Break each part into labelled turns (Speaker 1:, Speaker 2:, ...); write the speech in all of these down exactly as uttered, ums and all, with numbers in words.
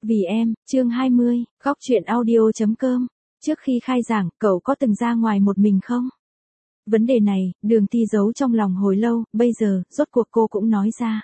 Speaker 1: Vì em, chương hai mươi, góc truyện audio.com. Trước khi khai giảng, cậu có từng ra ngoài một mình không? Vấn đề này, Đường Ti giấu trong lòng hồi lâu, bây giờ, rốt cuộc cô cũng nói ra.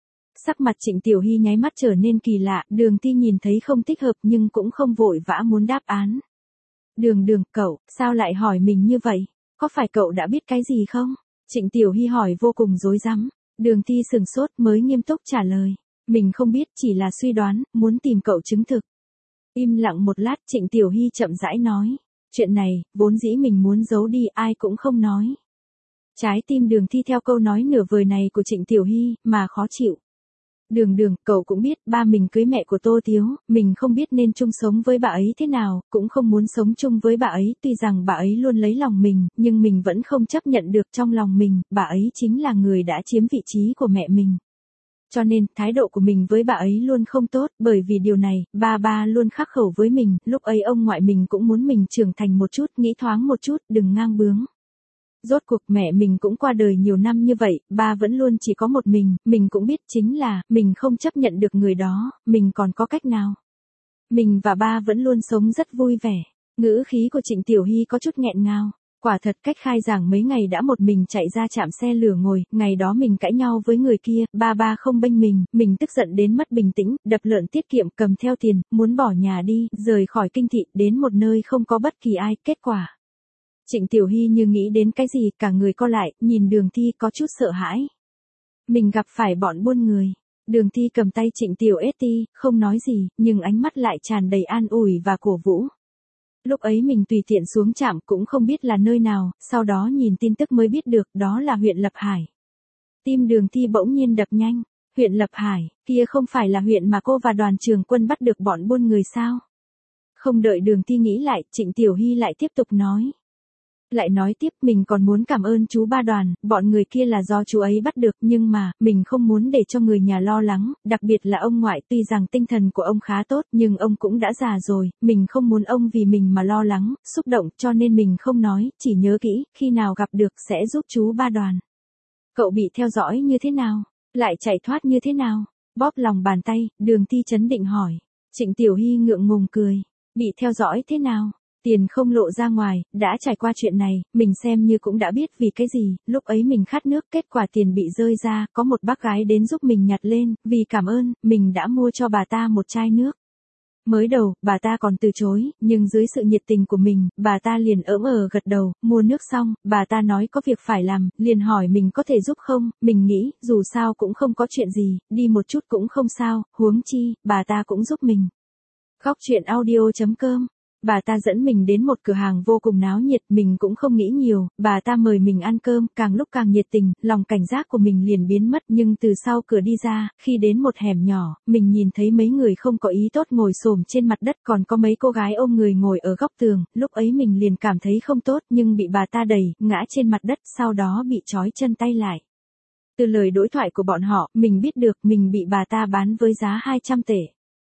Speaker 1: Sắc mặt Trịnh Tiểu Hy nháy mắt trở nên kỳ lạ, Đường Ti nhìn thấy không thích hợp nhưng cũng không vội vã muốn đáp án. Đường đường, cậu, sao lại hỏi mình như vậy? Có phải cậu đã biết cái gì không? Trịnh Tiểu Hy hỏi vô cùng rối rắm. Đường Ti sừng sốt mới nghiêm túc trả lời. Mình không biết, chỉ là suy đoán, muốn tìm cậu chứng thực. Im lặng một lát, Trịnh Tiểu Hy chậm rãi nói. Chuyện này, vốn dĩ mình muốn giấu đi, ai cũng không nói. Trái tim Đường Ti theo câu nói nửa vời này của Trịnh Tiểu Hy, mà khó chịu. Đường đường, cậu cũng biết, ba mình cưới mẹ của Tô Tiếu, mình không biết nên chung sống với bà ấy thế nào, cũng không muốn sống chung với bà ấy, tuy rằng bà ấy luôn lấy lòng mình, nhưng mình vẫn không chấp nhận được trong lòng mình, bà ấy chính là người đã chiếm vị trí của mẹ mình. Cho nên, thái độ của mình với bà ấy luôn không tốt, bởi vì điều này, ba ba luôn khắc khẩu với mình, lúc ấy ông ngoại mình cũng muốn mình trưởng thành một chút, nghĩ thoáng một chút, đừng ngang bướng. Rốt cuộc mẹ mình cũng qua đời nhiều năm như vậy, ba vẫn luôn chỉ có một mình, mình cũng biết chính là, mình không chấp nhận được người đó, mình còn có cách nào. Mình và ba vẫn luôn sống rất vui vẻ, ngữ khí của Trịnh Tiểu Hy có chút nghẹn ngào. Quả thật cách khai giảng mấy ngày đã một mình chạy ra trạm xe lửa ngồi, ngày đó mình cãi nhau với người kia, ba ba không bênh mình, mình tức giận đến mất bình tĩnh, đập lợn tiết kiệm cầm theo tiền, muốn bỏ nhà đi, rời khỏi kinh thị, đến một nơi không có bất kỳ ai, kết quả. Trịnh Tiểu Hy như nghĩ đến cái gì, cả người co lại, nhìn Đường Ti có chút sợ hãi. Mình gặp phải bọn buôn người. Đường Ti cầm tay Trịnh Tiểu Esti, không nói gì, nhưng ánh mắt lại tràn đầy an ủi và cổ vũ. Lúc ấy mình tùy tiện xuống trạm cũng không biết là nơi nào, sau đó nhìn tin tức mới biết được đó là huyện Lập Hải. Tim Đường Ti bỗng nhiên đập nhanh, huyện Lập Hải, kia không phải là huyện mà cô và đoàn trường quân bắt được bọn buôn người sao? Không đợi Đường Ti nghĩ lại, Trịnh Tiểu Hy lại tiếp tục nói. Lại nói tiếp, mình còn muốn cảm ơn chú ba Đoàn, bọn người kia là do chú ấy bắt được, nhưng mà, mình không muốn để cho người nhà lo lắng, đặc biệt là ông ngoại, tuy rằng tinh thần của ông khá tốt, nhưng ông cũng đã già rồi, mình không muốn ông vì mình mà lo lắng, xúc động, cho nên mình không nói, chỉ nhớ kỹ, khi nào gặp được sẽ giúp chú ba Đoàn. Cậu bị theo dõi như thế nào? Lại chạy thoát như thế nào? Bóp lòng bàn tay, Đường Ti chấn định hỏi. Trịnh Tiểu Hy ngượng ngùng cười. Bị theo dõi thế nào? Tiền không lộ ra ngoài, đã trải qua chuyện này, mình xem như cũng đã biết vì cái gì, lúc ấy mình khát nước, kết quả tiền bị rơi ra, có một bác gái đến giúp mình nhặt lên, vì cảm ơn, mình đã mua cho bà ta một chai nước. Mới đầu, bà ta còn từ chối, nhưng dưới sự nhiệt tình của mình, bà ta liền ỡm ờ gật đầu, mua nước xong, bà ta nói có việc phải làm, liền hỏi mình có thể giúp không, mình nghĩ, dù sao cũng không có chuyện gì, đi một chút cũng không sao, huống chi, bà ta cũng giúp mình. Góc truyện audio.com. Bà ta dẫn mình đến một cửa hàng vô cùng náo nhiệt, mình cũng không nghĩ nhiều, bà ta mời mình ăn cơm, càng lúc càng nhiệt tình, lòng cảnh giác của mình liền biến mất, nhưng từ sau cửa đi ra, khi đến một hẻm nhỏ, mình nhìn thấy mấy người không có ý tốt ngồi xổm trên mặt đất, còn có mấy cô gái ôm người ngồi ở góc tường, lúc ấy mình liền cảm thấy không tốt, nhưng bị bà ta đẩy, ngã trên mặt đất, sau đó bị trói chân tay lại. Từ lời đối thoại của bọn họ, mình biết được mình bị bà ta bán với giá hai trăm tệ.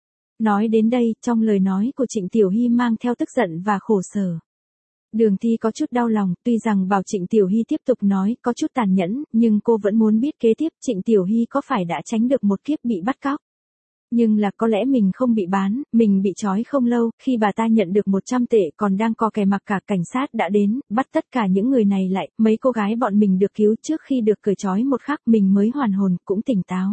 Speaker 1: Nói đến đây, trong lời nói của Trịnh Tiểu Hy mang theo tức giận và khổ sở. Đường Ti có chút đau lòng, tuy rằng bảo Trịnh Tiểu Hy tiếp tục nói có chút tàn nhẫn, nhưng cô vẫn muốn biết kế tiếp Trịnh Tiểu Hy có phải đã tránh được một kiếp bị bắt cóc. Nhưng là có lẽ mình không bị bán, mình bị trói không lâu, khi bà ta nhận được một trăm tệ còn đang co kè mặc cả, cảnh sát đã đến, bắt tất cả những người này lại, mấy cô gái bọn mình được cứu trước khi được cởi trói một khắc mình mới hoàn hồn, cũng tỉnh táo.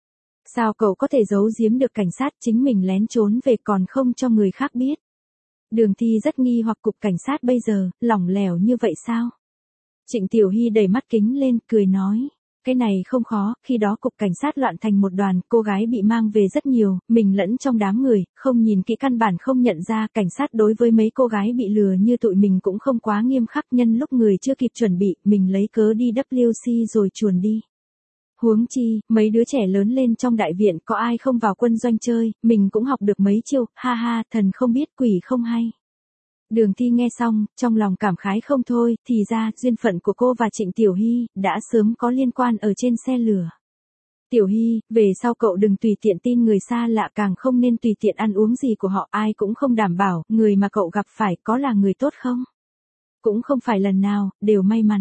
Speaker 1: Sao cậu có thể giấu giếm được cảnh sát, chính mình lén trốn về còn không cho người khác biết? Đường Ti rất nghi hoặc cục cảnh sát bây giờ, lỏng lẻo như vậy sao? Trịnh Tiểu Hy đẩy mắt kính lên, cười nói. Cái này không khó, khi đó cục cảnh sát loạn thành một đoàn, cô gái bị mang về rất nhiều, mình lẫn trong đám người, không nhìn kỹ căn bản không nhận ra, cảnh sát đối với mấy cô gái bị lừa như tụi mình cũng không quá nghiêm khắc, nhân lúc người chưa kịp chuẩn bị, mình lấy cớ đi W C rồi chuồn đi. Huống chi, mấy đứa trẻ lớn lên trong đại viện có ai không vào quân doanh chơi, mình cũng học được mấy chiêu, ha ha, thần không biết quỷ không hay. Đường Ti nghe xong, trong lòng cảm khái không thôi, thì ra, duyên phận của cô và Trịnh Tiểu Hy, đã sớm có liên quan ở trên xe lửa. Tiểu Hy, về sau cậu đừng tùy tiện tin người xa lạ, càng không nên tùy tiện ăn uống gì của họ, ai cũng không đảm bảo, người mà cậu gặp phải có là người tốt không? Cũng không phải lần nào, đều may mắn.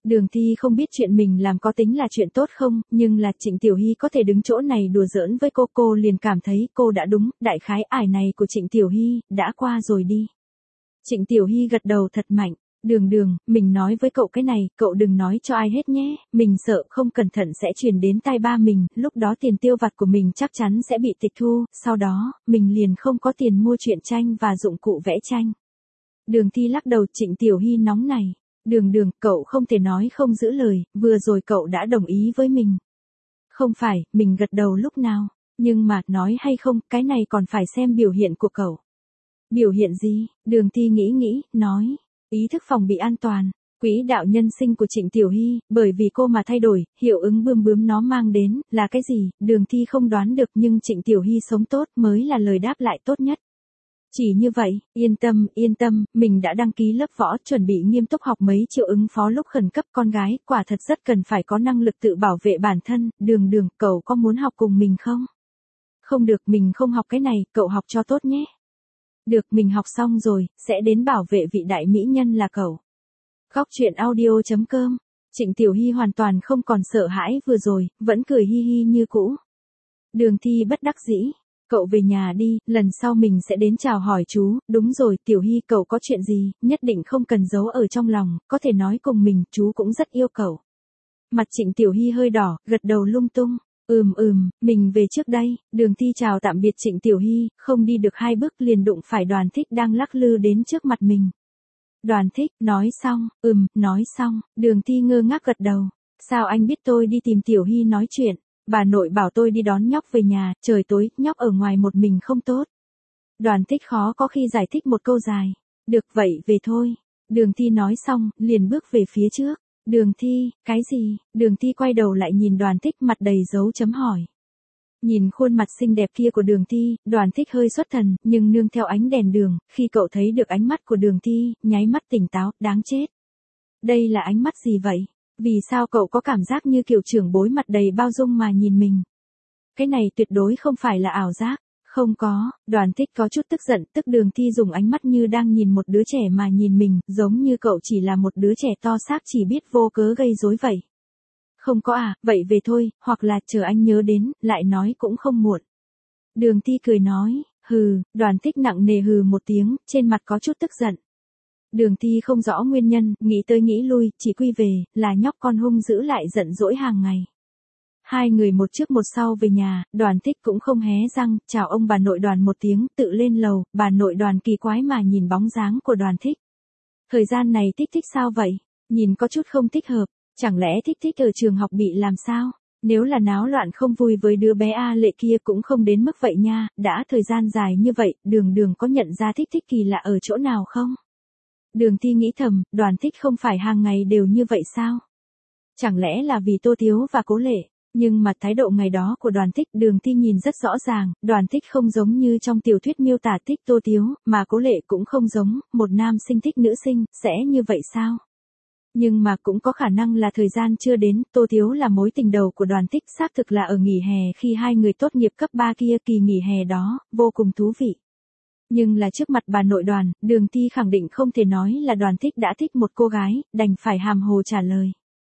Speaker 1: Đường Thi không biết chuyện mình làm có tính là chuyện tốt không, nhưng là Trịnh Tiểu Hy có thể đứng chỗ này đùa giỡn với cô, cô liền cảm thấy cô đã đúng, đại khái ải này của Trịnh Tiểu Hy, đã qua rồi đi. Trịnh Tiểu Hy gật đầu thật mạnh, đường đường, mình nói với cậu cái này, cậu đừng nói cho ai hết nhé, mình sợ không cẩn thận sẽ truyền đến tai ba mình, lúc đó tiền tiêu vặt của mình chắc chắn sẽ bị tịch thu, sau đó, mình liền không có tiền mua truyện tranh và dụng cụ vẽ tranh. Đường Thi lắc đầu. Trịnh Tiểu Hy nóng này. Đường đường, cậu không thể nói không giữ lời, vừa rồi cậu đã đồng ý với mình. Không phải, mình gật đầu lúc nào, nhưng mà, nói hay không, cái này còn phải xem biểu hiện của cậu. Biểu hiện gì? Đường Thi nghĩ nghĩ, nói, ý thức phòng bị an toàn, quỹ đạo nhân sinh của Trịnh Tiểu Hy, bởi vì cô mà thay đổi, hiệu ứng bươm bướm nó mang đến, là cái gì, Đường Thi không đoán được nhưng Trịnh Tiểu Hy sống tốt mới là lời đáp lại tốt nhất. Chỉ như vậy, yên tâm, yên tâm, mình đã đăng ký lớp võ, chuẩn bị nghiêm túc học mấy triệu ứng phó lúc khẩn cấp, con gái, quả thật rất cần phải có năng lực tự bảo vệ bản thân, đường đường, cậu có muốn học cùng mình không? Không được, mình không học cái này, cậu học cho tốt nhé. Được, mình học xong rồi, sẽ đến bảo vệ vị đại mỹ nhân là cậu. Góc truyện audio chấm com. Trịnh Tiểu Hy hoàn toàn không còn sợ hãi vừa rồi, vẫn cười hi hi như cũ. Đường Thi bất đắc dĩ. Cậu về nhà đi, lần sau mình sẽ đến chào hỏi chú, đúng rồi, Tiểu Hy, cậu có chuyện gì, nhất định không cần giấu ở trong lòng, có thể nói cùng mình, chú cũng rất yêu cậu. Mặt Trịnh Tiểu Hy hơi đỏ, gật đầu lung tung, ừm ừm, mình về trước đây. Đường Thi chào tạm biệt Trịnh Tiểu Hy, không đi được hai bước liền đụng phải Đoàn Thích đang lắc lư đến trước mặt mình. Đoàn Thích, nói xong, ừm, nói xong, Đường Thi ngơ ngác gật đầu, sao anh biết tôi đi tìm Tiểu Hy nói chuyện? Bà nội bảo tôi đi đón nhóc về nhà, trời tối, nhóc ở ngoài một mình không tốt. Đoàn Thích khó có khi giải thích một câu dài. Được vậy, về thôi. Đường Thi nói xong, liền bước về phía trước. Đường Thi, cái gì? Đường Thi quay đầu lại nhìn Đoàn Thích mặt đầy dấu chấm hỏi. Nhìn khuôn mặt xinh đẹp kia của Đường Thi, Đoàn Thích hơi xuất thần, nhưng nương theo ánh đèn đường, khi cậu thấy được ánh mắt của Đường Thi, nháy mắt tỉnh táo, đáng chết. Đây là ánh mắt gì vậy? Vì sao cậu có cảm giác như kiểu trưởng bối mặt đầy bao dung mà nhìn mình? Cái này tuyệt đối không phải là ảo giác. Không có, Đoàn Thích có chút tức giận, tức Đường Thi dùng ánh mắt như đang nhìn một đứa trẻ mà nhìn mình, giống như cậu chỉ là một đứa trẻ to xác chỉ biết vô cớ gây rối vậy. Không có à, vậy về thôi, hoặc là chờ anh nhớ đến, lại nói cũng không muộn. Đường Thi cười nói, hừ, Đoàn Thích nặng nề hừ một tiếng, trên mặt có chút tức giận. Đường Thi không rõ nguyên nhân, nghĩ tới nghĩ lui, chỉ quy về, là nhóc con hung dữ lại giận dỗi hàng ngày. Hai người một trước một sau về nhà, Đoàn Thích cũng không hé răng, chào ông bà nội Đoàn một tiếng, tự lên lầu, bà nội Đoàn kỳ quái mà nhìn bóng dáng của Đoàn Thích. Thời gian này Thích Thích sao vậy? Nhìn có chút không thích hợp, chẳng lẽ Thích Thích ở trường học bị làm sao? Nếu là náo loạn không vui với đứa bé A Lệ kia cũng không đến mức vậy nha, đã thời gian dài như vậy, đường đường có nhận ra Thích Thích kỳ lạ ở chỗ nào không? Đường Thi nghĩ thầm, Đoàn Thích không phải hàng ngày đều như vậy sao? Chẳng lẽ là vì Tô Thiếu và Cố Lệ? Nhưng mà thái độ ngày đó của Đoàn Thích, Đường Thi nhìn rất rõ ràng, Đoàn Thích không giống như trong tiểu thuyết miêu tả thích Tô Thiếu, mà Cố Lệ cũng không giống, một nam sinh thích nữ sinh, sẽ như vậy sao? Nhưng mà cũng có khả năng là thời gian chưa đến, Tô Thiếu là mối tình đầu của Đoàn Thích, xác thực là ở nghỉ hè khi hai người tốt nghiệp cấp ba kia, kỳ nghỉ hè đó, vô cùng thú vị. Nhưng là trước mặt bà nội Đoàn, Đường Thi khẳng định không thể nói là Đoàn Thích đã thích một cô gái, đành phải hàm hồ trả lời.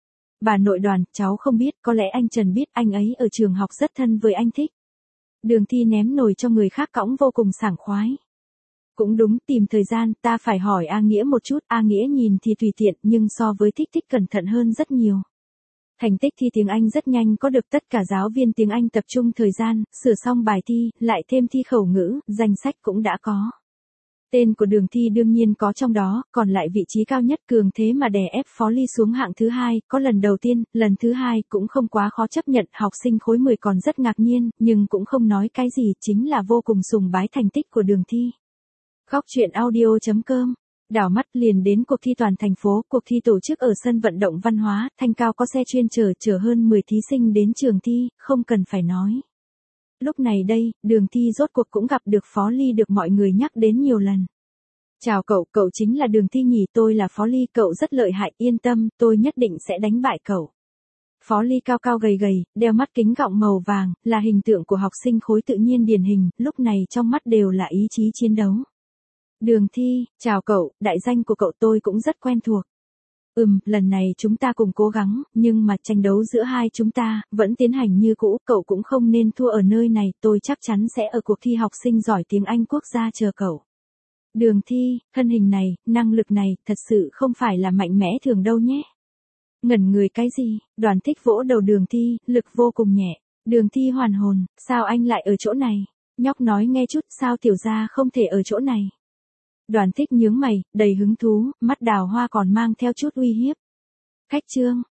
Speaker 1: Bà nội Đoàn, cháu không biết, có lẽ anh Trần biết, anh ấy ở trường học rất thân với anh Thích. Đường Thi ném nồi cho người khác cõng vô cùng sảng khoái. Cũng đúng, tìm thời gian, ta phải hỏi A Nghĩa một chút, A Nghĩa nhìn thì tùy tiện, nhưng so với Thích Thích cẩn thận hơn rất nhiều. Thành tích thi tiếng Anh rất nhanh, có được tất cả giáo viên tiếng Anh tập trung thời gian, sửa xong bài thi, lại thêm thi khẩu ngữ, danh sách cũng đã có. Tên của Đường Thi đương nhiên có trong đó, còn lại vị trí cao nhất cường thế mà đè ép Phó Ly xuống hạng thứ hai, có lần đầu tiên, lần thứ hai cũng không quá khó chấp nhận, học sinh khối mười còn rất ngạc nhiên, nhưng cũng không nói cái gì, chính là vô cùng sùng bái thành tích của Đường Thi. Góc truyện audio chấm com. Đảo mắt liền đến cuộc thi toàn thành phố, cuộc thi tổ chức ở sân vận động văn hóa, Thanh Cao có xe chuyên chở chở hơn mười thí sinh đến trường thi, không cần phải nói. Lúc này đây, Đường Thi rốt cuộc cũng gặp được Phó Ly được mọi người nhắc đến nhiều lần. Chào cậu, cậu chính là Đường Thi nhỉ, tôi là Phó Ly, cậu rất lợi hại, yên tâm, tôi nhất định sẽ đánh bại cậu. Phó Ly cao cao gầy gầy, đeo mắt kính gọng màu vàng, là hình tượng của học sinh khối tự nhiên điển hình, lúc này trong mắt đều là ý chí chiến đấu. Đường Thi, chào cậu, đại danh của cậu tôi cũng rất quen thuộc. Ừm, lần này chúng ta cùng cố gắng, nhưng mà tranh đấu giữa hai chúng ta, vẫn tiến hành như cũ, cậu cũng không nên thua ở nơi này, tôi chắc chắn sẽ ở cuộc thi học sinh giỏi tiếng Anh quốc gia chờ cậu. Đường Thi, thân hình này, năng lực này, thật sự không phải là mạnh mẽ thường đâu nhé. Ngẩn người cái gì, Đoàn Thích vỗ đầu Đường Thi, lực vô cùng nhẹ. Đường Thi hoàn hồn, sao anh lại ở chỗ này? Nhóc nói nghe chút, sao tiểu gia không thể ở chỗ này? Đoàn Thích nhướng mày, đầy hứng thú, mắt đào hoa còn mang theo chút uy hiếp. Khách trương,